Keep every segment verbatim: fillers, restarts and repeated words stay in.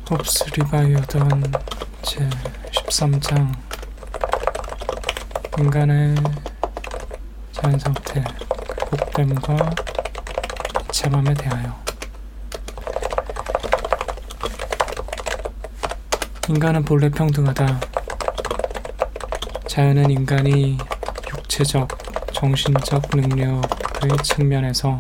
홉스 리바이어던 제십삼 장 인간의 자연상태, 복됨과 이체감에 대하여. 인간은 본래 평등하다. 자연은 인간이 육체적, 정신적 능력의 측면에서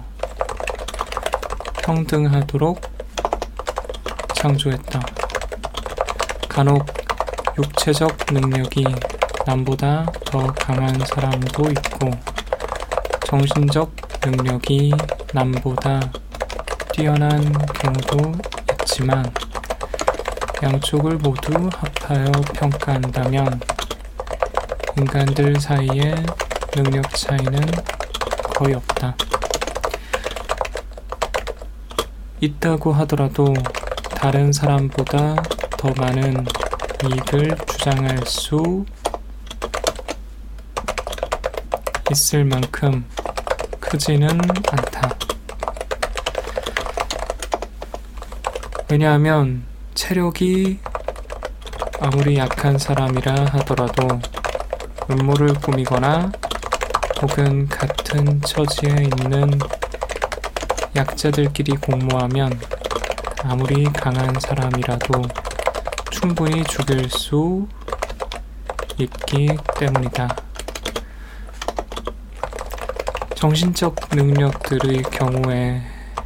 평등하도록 창조했다. 간혹 육체적 능력이 남보다 더 강한 사람도 있고 정신적 능력이 남보다 뛰어난 경우도 있지만 양쪽을 모두 합하여 평가한다면 인간들 사이의 능력 차이는 거의 없다. 있다고 하더라도 다른 사람보다 더 많은 이익을 주장할 수 있을 만큼 크지는 않다. 왜냐하면 체력이 아무리 약한 사람이라 하더라도 음모를 꾸미거나 혹은 같은 처지에 있는 약자들끼리 공모하면 아무리 강한 사람이라도 충분히 죽일 수 있기 때문이다. 정신적 능력들의 경우에는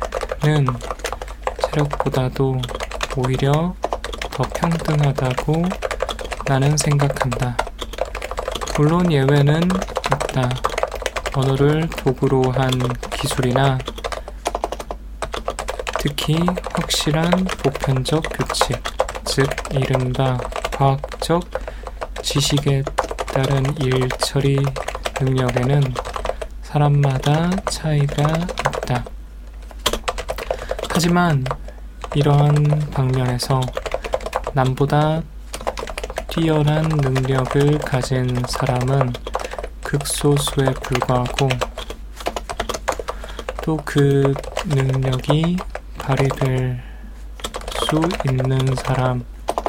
체력보다도 오히려 더 평등하다고 나는 생각한다. 물론 예외는 있다. 언어를 도구로 한 기술이나 특히 확실한 보편적 규칙, 즉 이른바 과학적 지식에 따른 일 처리 능력에는 사람마다 차이가 있다. 하지만 이러한 방면에서 남보다 뛰어난 능력을 가진 사람은 극소수에 불과하고 또 그 능력이 발휘될 수 있는 사람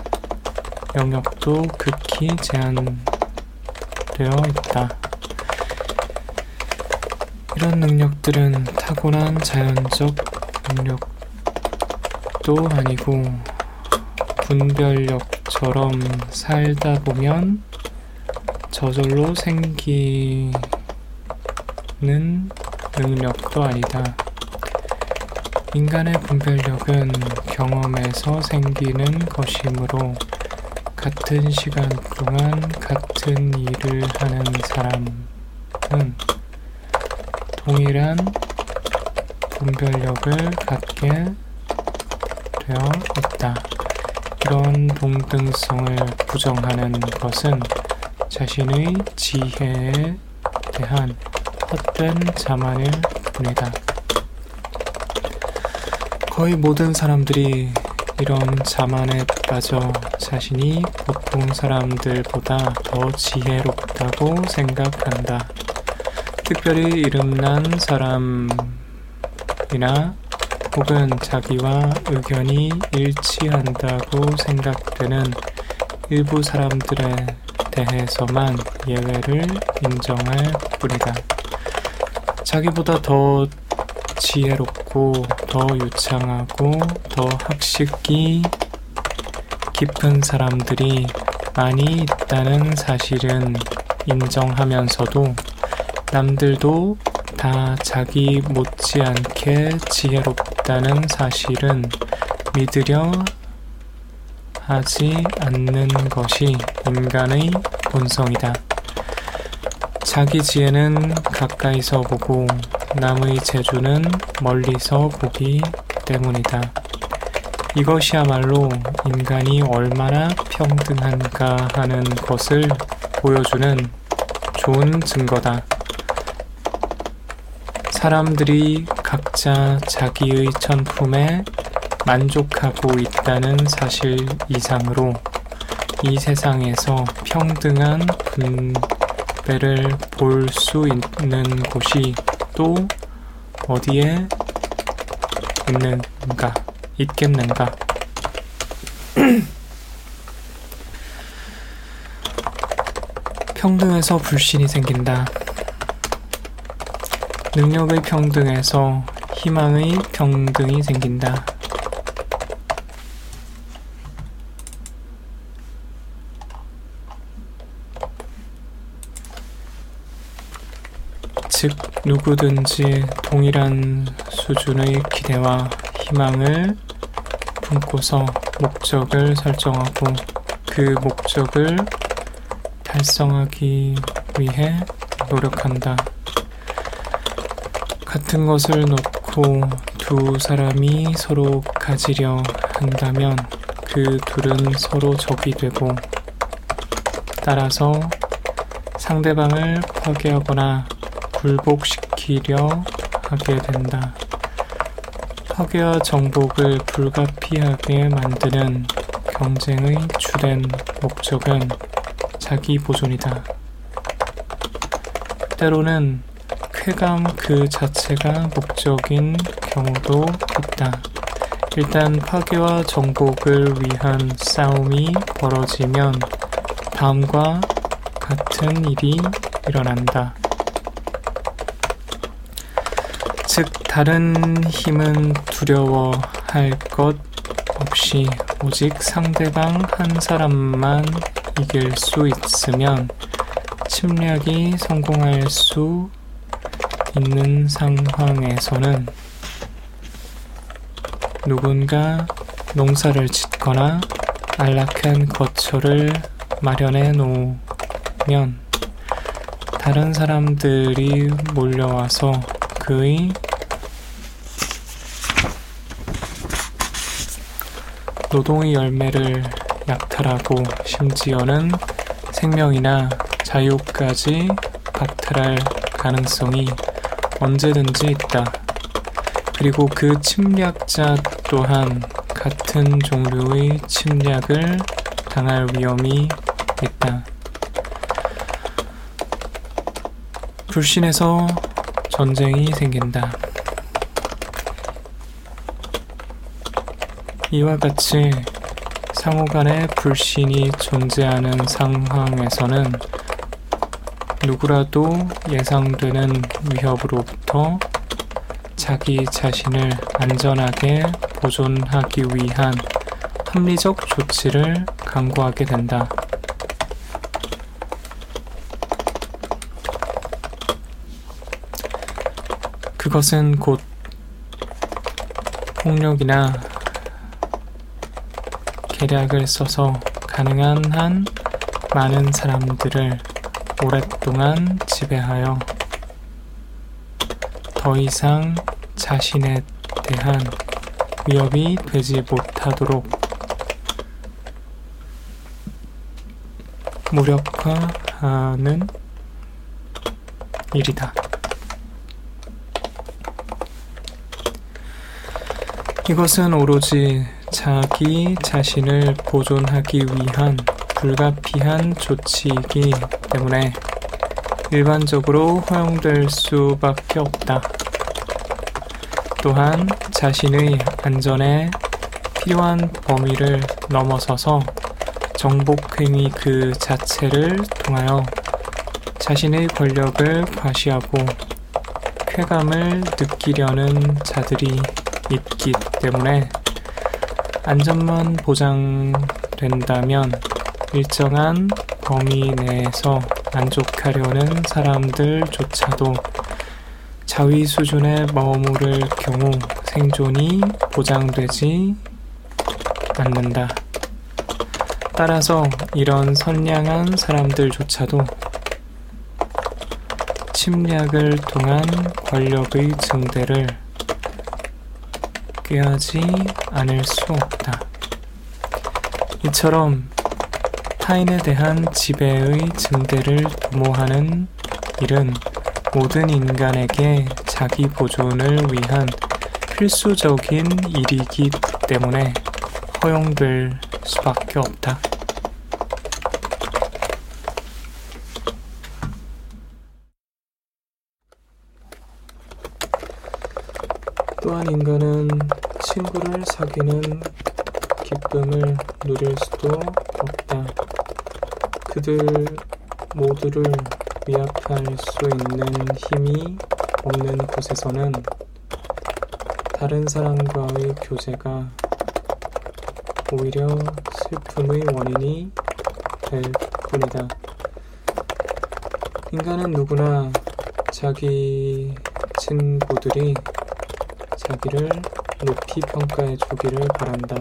영역도 극히 제한되어 있다. 이런 능력들은 타고난 자연적 능력도 아니고 분별력처럼 살다 보면 저절로 생기는 능력도 아니다. 인간의 분별력은 경험에서 생기는 것이므로 같은 시간 동안 같은 일을 하는 사람은 동일한 분별력을 갖게 되어 있다. 이런 동등성을 부정하는 것은 자신의 지혜에 대한 헛된 자만일 뿐이다. 거의 모든 사람들이 이런 자만에 빠져 자신이 보통 사람들보다 더 지혜롭다고 생각한다. 특별히 이름난 사람이나 혹은 자기와 의견이 일치한다고 생각되는 일부 사람들에 대해서만 예외를 인정할 뿐이다. 자기보다 더 지혜롭고 더 유창하고 더 학식이 깊은 사람들이 많이 있다는 사실은 인정하면서도 남들도 다 자기 못지않게 지혜롭다는 사실은 믿으려 하지 않는 것이 인간의 본성이다. 자기 지혜는 가까이서 보고 남의 재주는 멀리서 보기 때문이다. 이것이야말로 인간이 얼마나 평등한가 하는 것을 보여주는 좋은 증거다. 사람들이 각자 자기의 천품에 만족하고 있다는 사실 이상으로 이 세상에서 평등한 분배를 볼 수 있는 곳이 또 어디에 있는가, 있겠는가? 평등에서 불신이 생긴다. 능력의 평등에서 희망의 평등이 생긴다. 즉, 누구든지 동일한 수준의 기대와 희망을 품고서 목적을 설정하고 그 목적을 달성하기 위해 노력한다. 같은 것을 놓고 두 사람이 서로 가지려 한다면 그 둘은 서로 적이 되고, 따라서 상대방을 파괴하거나 굴복시키려 하게 된다. 파괴와 정복을 불가피하게 만드는 경쟁의 주된 목적은 자기 보존이다. 때로는 쾌감 그 자체가 목적인 경우도 있다. 일단 파괴와 정복을 위한 싸움이 벌어지면 다음과 같은 일이 일어난다. 즉, 다른 힘은 두려워할 것 없이 오직 상대방 한 사람만 이길 수 있으면 침략이 성공할 수 있는 상황에서는 누군가 농사를 짓거나 안락한 거처를 마련해 놓으면 다른 사람들이 몰려와서 그의 노동의 열매를 약탈하고 심지어는 생명이나 자유까지 박탈할 가능성이 언제든지 있다. 그리고 그 침략자 또한 같은 종류의 침략을 당할 위험이 있다. 불신에서 전쟁이 생긴다. 이와 같이 상호 간의 불신이 존재하는 상황에서는 누구라도 예상되는 위협으로부터 자기 자신을 안전하게 보존하기 위한 합리적 조치를 강구하게 된다. 그것은 곧 폭력이나 계략을 써서 가능한 한 많은 사람들을 오랫동안 지배하여 더 이상 자신에 대한 위협이 되지 못하도록 무력화하는 일이다. 이것은 오로지 자기 자신을 보존하기 위한 불가피한 조치이기 때문에 일반적으로 허용될 수밖에 없다. 또한 자신의 안전에 필요한 범위를 넘어서서 정복행위 그 자체를 통하여 자신의 권력을 과시하고 쾌감을 느끼려는 자들이 있기 때문에 안전만 보장된다면 일정한 범위 내에서 만족하려는 사람들조차도 자위 수준에 머무를 경우 생존이 보장되지 않는다. 따라서 이런 선량한 사람들조차도 침략을 통한 권력의 증대를 꾀하지 않을 수 없다. 이처럼 타인에 대한 지배의 증대를 도모하는 일은 모든 인간에게 자기 보존을 위한 필수적인 일이기 때문에 허용될 수밖에 없다. 또한 인간은 친구를 사귀는 기쁨을 누릴 수도 없다. 그들 모두를 위압할 수 있는 힘이 없는 곳에서는 다른 사람과의 교제가 오히려 슬픔의 원인이 될 뿐이다. 인간은 누구나 자기 친구들이 자기를 높이 평가해 주기를 바란다.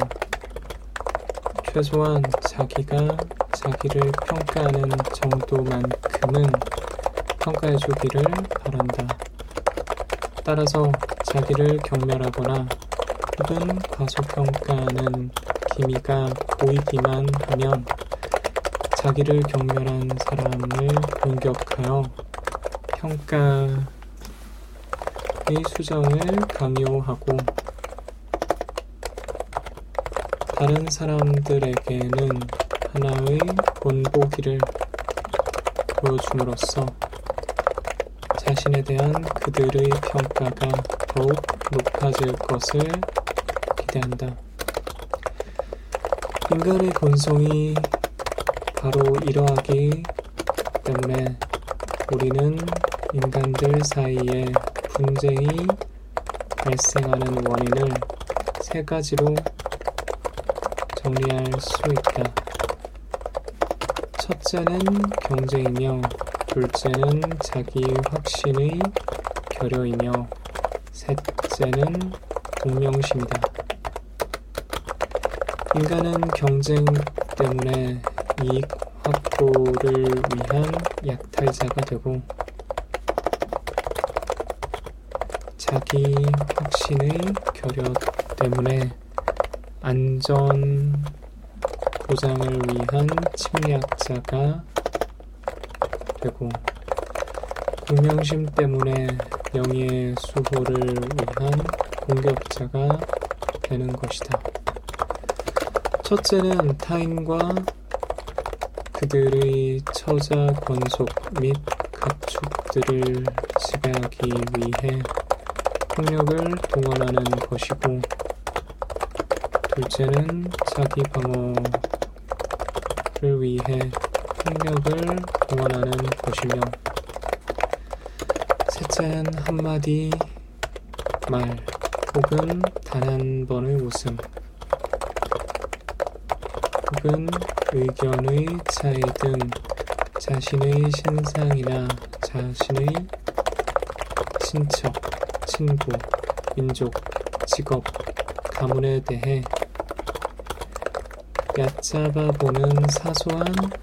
최소한 자기가 자기를 평가하는 정도만큼은 평가해 주기를 바란다. 따라서 자기를 경멸하거나 혹은 과소평가하는 기미가 보이기만 하면 자기를 경멸한 사람을 공격하여 평가의 수정을 강요하고 다른 사람들에게는 하나의 본보기를 보여줌으로써 자신에 대한 그들의 평가가 더욱 높아질 것을 기대한다. 인간의 본성이 바로 이러하기 때문에 우리는 인간들 사이에 분쟁이 발생하는 원인을 세 가지로 정리할 수 있다. 첫째는 경쟁이며, 둘째는 자기 확신의 결여이며, 셋째는 동명심이다. 인간은 경쟁 때문에 이익 확보를 위한 약탈자가 되고, 자기 확신의 결여 때문에 안전 보장을 위한 침략자가 되고, 동명심 때문에 명예 수호를 위한 공격자가 되는 것이다. 첫째는 타인과 그들의 처자 권속 및 가축들을 지배하기 위해 폭력을 동원하는 것이고, 둘째는 자기 방어를 위해 폭력을 동원하는 것이며, 셋째는 한마디 말 혹은 단 한 번의 웃음 혹은 의견의 차이 등 자신의 신상이나 자신의 친척, 친구, 민족, 직업, 가문에 대해 얕잡아 보는 사소한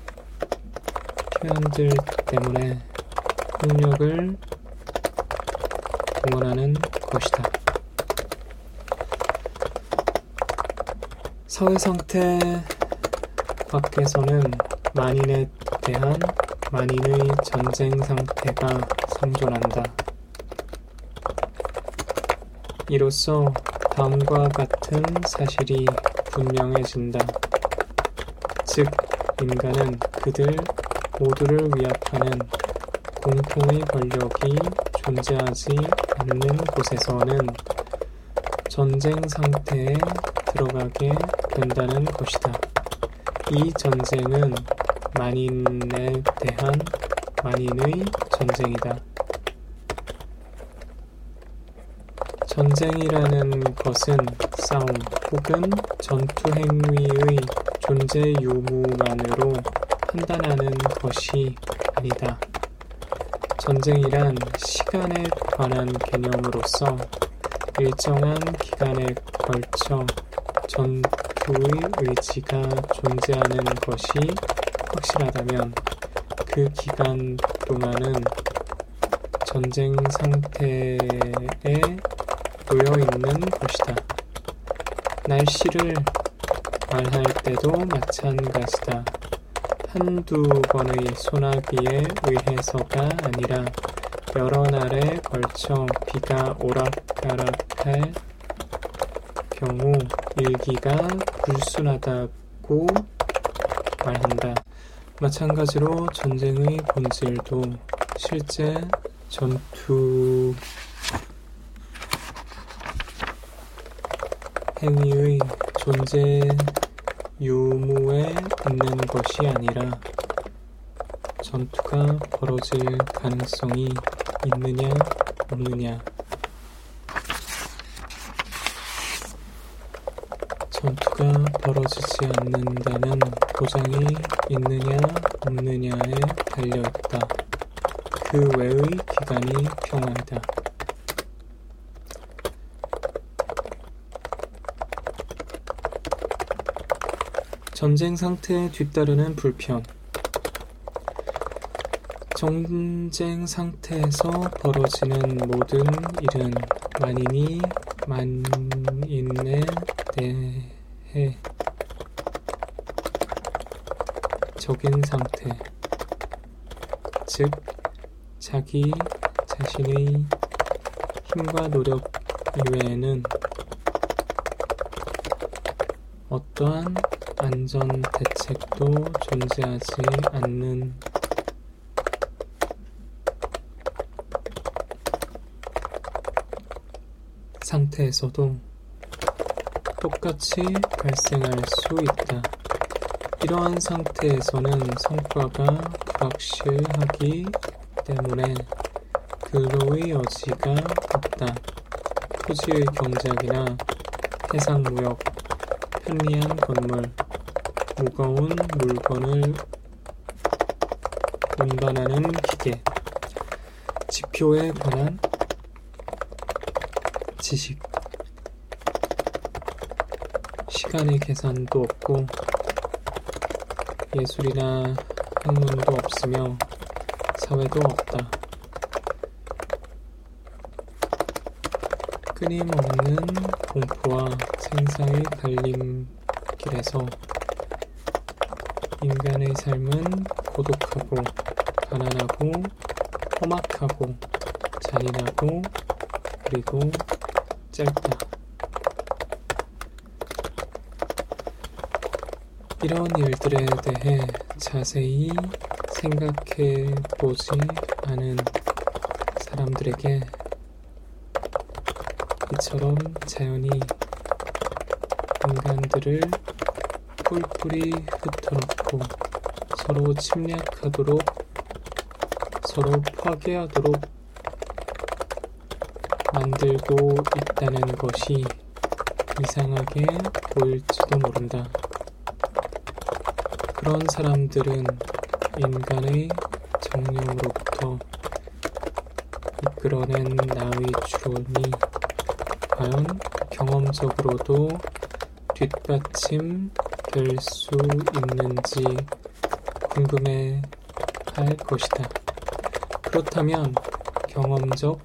표현들 때문에 폭력을 동원하는 것이다. 사회 상태 밖에서는 만인에 대한 만인의 전쟁 상태가 생존한다. 이로써 다음과 같은 사실이 분명해진다. 즉, 인간은 그들 모두를 위압하는 공통의 권력이 존재하지 않는 곳에서는 전쟁 상태에 들어가게 된다는 것이다. 이 전쟁은 만인에 대한 만인의 전쟁이다. 전쟁이라는 것은 싸움 혹은 전투 행위의 존재 유무만으로 판단하는 것이 아니다. 전쟁이란 시간에 관한 개념으로서 일정한 기간에 걸쳐 전투의 의지가 존재하는 것이 확실하다면 그 기간 동안은 전쟁 상태에 놓여 있는 것이다. 날씨를 말할 때도 마찬가지다. 한두 번의 소나기에 의해서가 아니라 여러 날에 걸쳐 비가 오락가락할 경우 일기가 불순하다고 말한다. 마찬가지로 전쟁의 본질도 실제 전투 행위의 존재 유무에 있는 것이 아니라 전투가 벌어질 가능성이 있느냐 없느냐. 전투가 벌어지지 않는다는 보장이 있느냐 없느냐에 달려있다. 그 외의 기간이 평화이다. 전쟁 상태에 뒤따르는 불편. 전쟁 상태에서 벌어지는 모든 일은 만인이 만인에 대해 적인 상태, 즉 자기 자신의 힘과 노력 이외에는 어떠한 안전 대책도 존재하지 않는 상태에서도 똑같이 발생할 수 있다. 이러한 상태에서는 성과가 불확실하기 때문에 근로의 여지가 없다. 토지의 경작이나 해상무역, 편리한 건물, 무거운 물건을 운반하는 기계, 지표에 관한 지식, 시간의 계산도 없고 예술이나 학문도 없으며 사회도 없다. 끊임없는 공포와 생사의 갈림길에서 인간의 삶은 고독하고 가난하고 험악하고 잔인하고 그리고 짧다. 이런 일들에 대해 자세히 생각해 보지 않은 사람들에게 이처럼 자연이 인간들을 뿔뿔이 흩어놓고 서로 침략하도록, 서로 파괴하도록 만들고 있다는 것이 이상하게 보일지도 모른다. 그런 사람들은 인간의 정령으로부터 이끌어낸 나의 추론이 과연 경험적으로도 뒷받침 될 수 있는지 궁금해 할 것이다. 그렇다면 경험적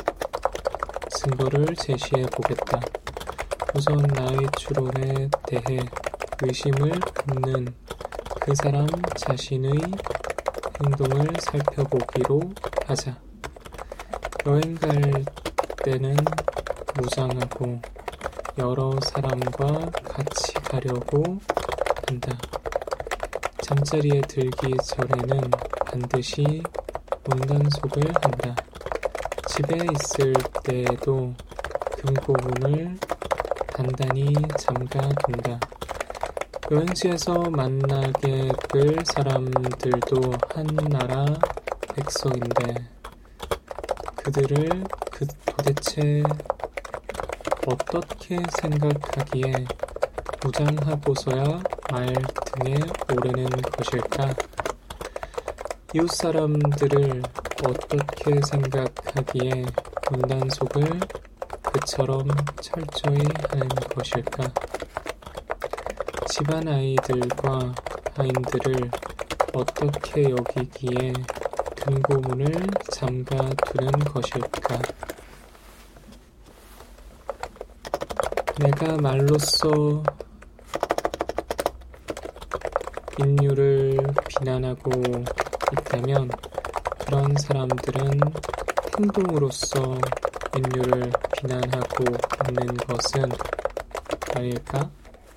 증거를 제시해 보겠다. 우선 나의 추론에 대해 의심을 갖는 그 사람 자신의 행동을 살펴보기로 하자. 여행 갈 때는 무장하고 여러 사람과 같이 가려고 한다. 잠자리에 들기 전에는 반드시 문단속을 한다. 집에 있을 때에도 금고문을 단단히 잠가둔다. 여행지에서 만나게 될 사람들도 한 나라 백성인데 그들을 그 도대체 어떻게 생각하기에 무장하고서야 말 등에 오르는 것일까? 이웃 사람들을 어떻게 생각하기에 문단속을 그처럼 철저히 하는 것일까? 집안 아이들과 하인들을 어떻게 여기기에 금고문을 잠가두는 것일까? 내가 말로써 인류를 비난하고 있다면 그런 사람들은 행동으로서 인류를 비난하고 있는 것은 아닐까?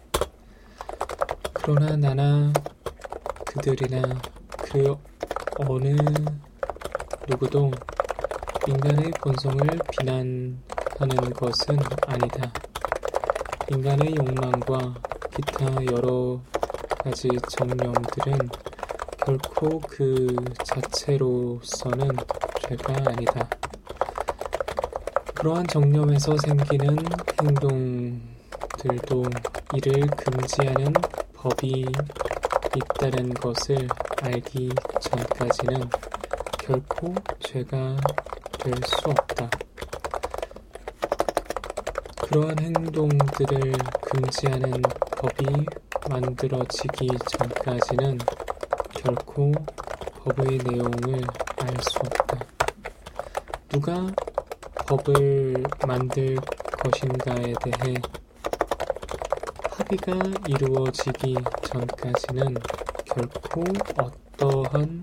그러나 나나 그들이나 그 어느 누구도 인간의 본성을 비난하는 것은 아니다. 인간의 욕망과 기타 여러 가지 정념들은 결코 그 자체로서는 죄가 아니다. 그러한 정념에서 생기는 행동들도 이를 금지하는 법이 있다는 것을 알기 전까지는 결코 죄가 될 수 없다. 그러한 행동들을 금지하는 법이 만들어지기 전까지는 결코 법의 내용을 알 수 없다. 누가 법을 만들 것인가에 대해 합의가 이루어지기 전까지는 결코 어떠한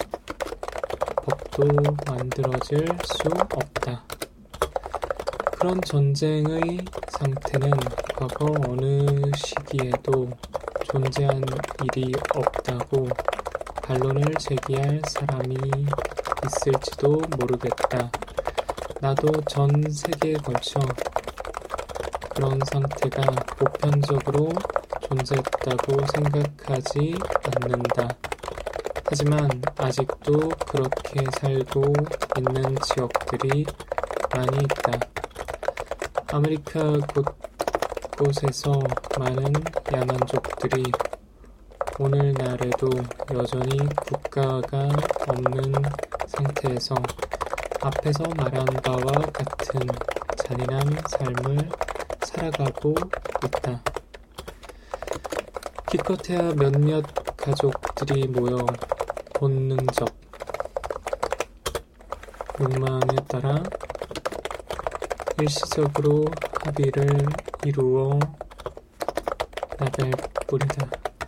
법도 만들어질 수 없다. 그런 전쟁의 상태는 과거 어느 시기에도 존재한 일이 없다고 반론을 제기할 사람이 있을지도 모르겠다. 나도 전 세계에 걸쳐 그런 상태가 보편적으로 존재했다고 생각하지 않는다. 하지만 아직도 그렇게 살고 있는 지역들이 많이 있다. 아메리카 곳곳에서 많은 야만족들이 오늘날에도 여전히 국가가 없는 상태에서 앞에서 말한 바와 같은 잔인한 삶을 살아가고 있다. 기껏해야 몇몇 가족들이 모여 본능적 욕망에 따라 일시적으로 합의를 이루어 나갈 뿐이다.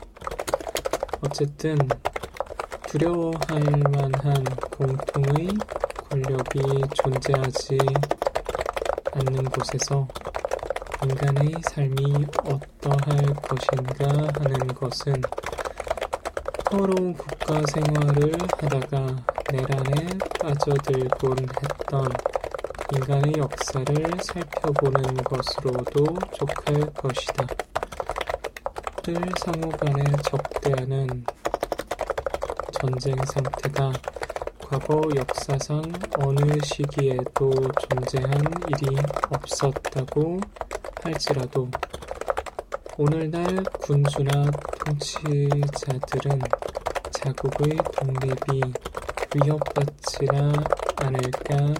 어쨌든 두려워할 만한 공통의 권력이 존재하지 않는 곳에서 인간의 삶이 어떠할 것인가 하는 것은 평화로운 국가 생활을 하다가 내란에 빠져들곤 했던 인간의 역사를 살펴보는 것으로도 족할 것이다. 늘 상호간에 적대하는 전쟁 상태가 과거 역사상 어느 시기에도 존재한 일이 없었다고 할지라도 오늘날 군주나 통치자들은 자국의 독립이 위협받지나 않을까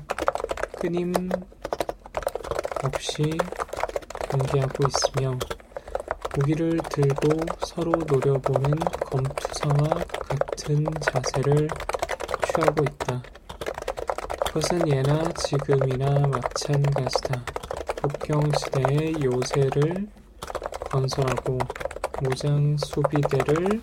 끊임없이 경계하고 있으며 무기를 들고 서로 노려보는 검투사와 같은 자세를 취하고 있다. 그것은 예나 지금이나 마찬가지다. 국경시대의 요새를 건설하고 무장 수비대를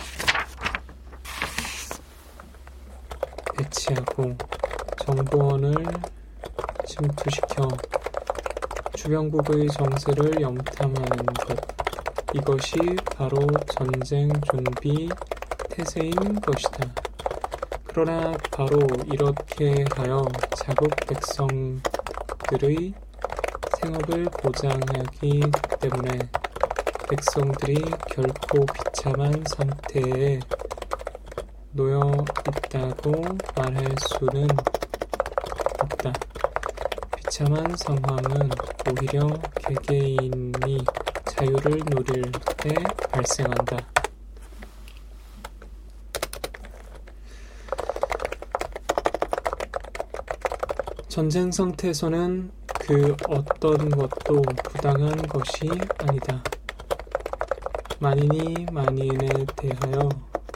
배치하고 정보원을 침투시켜 주변국의 정세를 염탐하는 것. 이것이 바로 전쟁 준비 태세인 것이다. 그러나 바로 이렇게 하여 자국 백성들의 생업을 보장하기 때문에 백성들이 결코 비참한 상태에 놓여 있다고 말할 수는 없다. 비참한 상황은 오히려 개개인이 자유를 누릴 때 발생한다. 전쟁 상태에서는 그 어떤 것도 부당한 것이 아니다. 만인이 만인에 대하여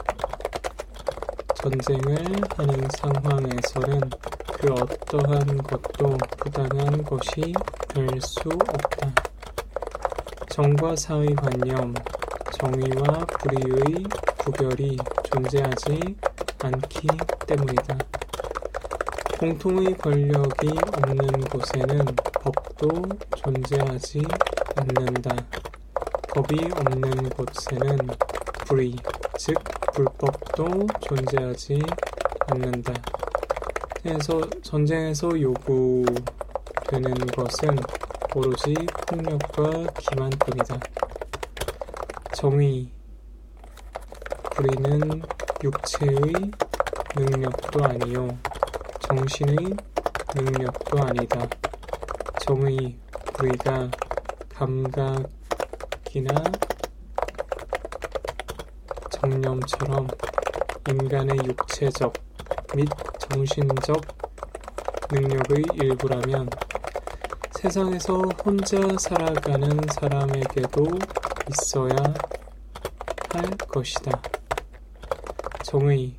전쟁을 하는 상황에서는 그 어떠한 것도 부당한 것이 될 수 없다. 정과 사의 관념, 정의와 불의의 구별이 존재하지 않기 때문이다. 공통의 권력이 없는 곳에는 법도 존재하지 않는다. 법이 없는 곳에는 불의, 즉 불법도 존재하지 않는다. 그래서 전쟁에서 요구되는 것은 오로지 폭력과 기만뿐이다. 정의, 불의는 육체의 능력도 아니요 정신의 능력도 아니다. 정의 우리가 감각이나 정념처럼 인간의 육체적 및 정신적 능력의 일부라면 세상에서 혼자 살아가는 사람에게도 있어야 할 것이다. 정의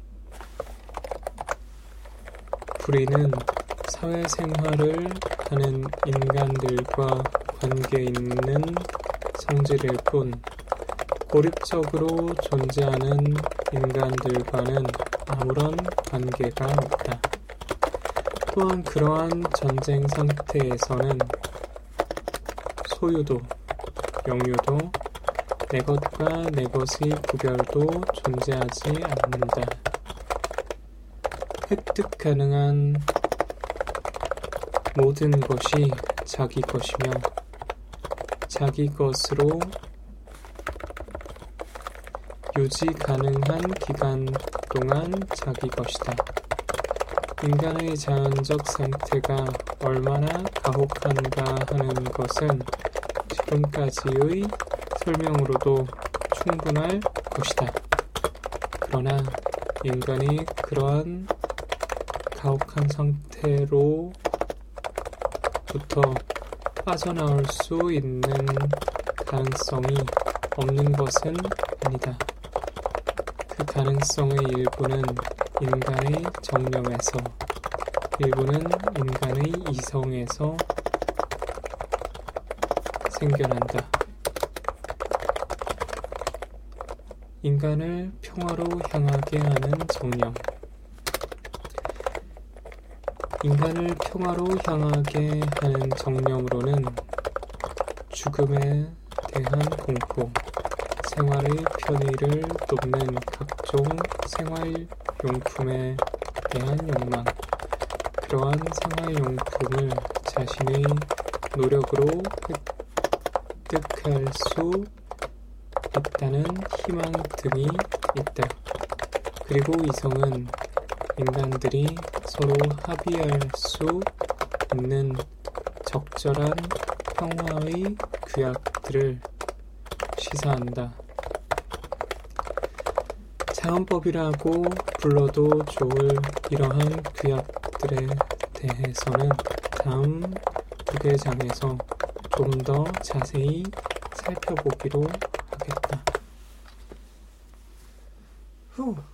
불의는 사회생활을 하는 인간들과 관계 있는 성질일 뿐 고립적으로 존재하는 인간들과는 아무런 관계가 없다. 또한 그러한 전쟁 상태에서는 소유도, 영유도, 내 것과 내 것의 구별도 존재하지 않는다. 획득 가능한 모든 것이 자기 것이며 자기 것으로 유지 가능한 기간 동안 자기 것이다. 인간의 자연적 상태가 얼마나 가혹한가 하는 것은 지금까지의 설명으로도 충분할 것이다. 그러나 인간이 그러한 가혹한 상태로부터 빠져나올 수 있는 가능성이 없는 것은 아니다. 그 가능성의 일부는 인간의 정념에서, 일부는 인간의 이성에서 생겨난다. 인간을 평화로 향하게 하는 정념. 인간을 평화로 향하게 하는 정념으로는 죽음에 대한 공포, 생활의 편의를 돕는 각종 생활용품에 대한 욕망, 그러한 생활용품을 자신의 노력으로 획득할 수 있다는 희망 등이 있다. 그리고 이성은 인간들이 서로 합의할 수 있는 적절한 평화의 규약들을 시사한다. 자연법이라고 불러도 좋을 이러한 규약들에 대해서는 다음 두 개 장에서 좀 더 자세히 살펴보기로 하겠다. 후.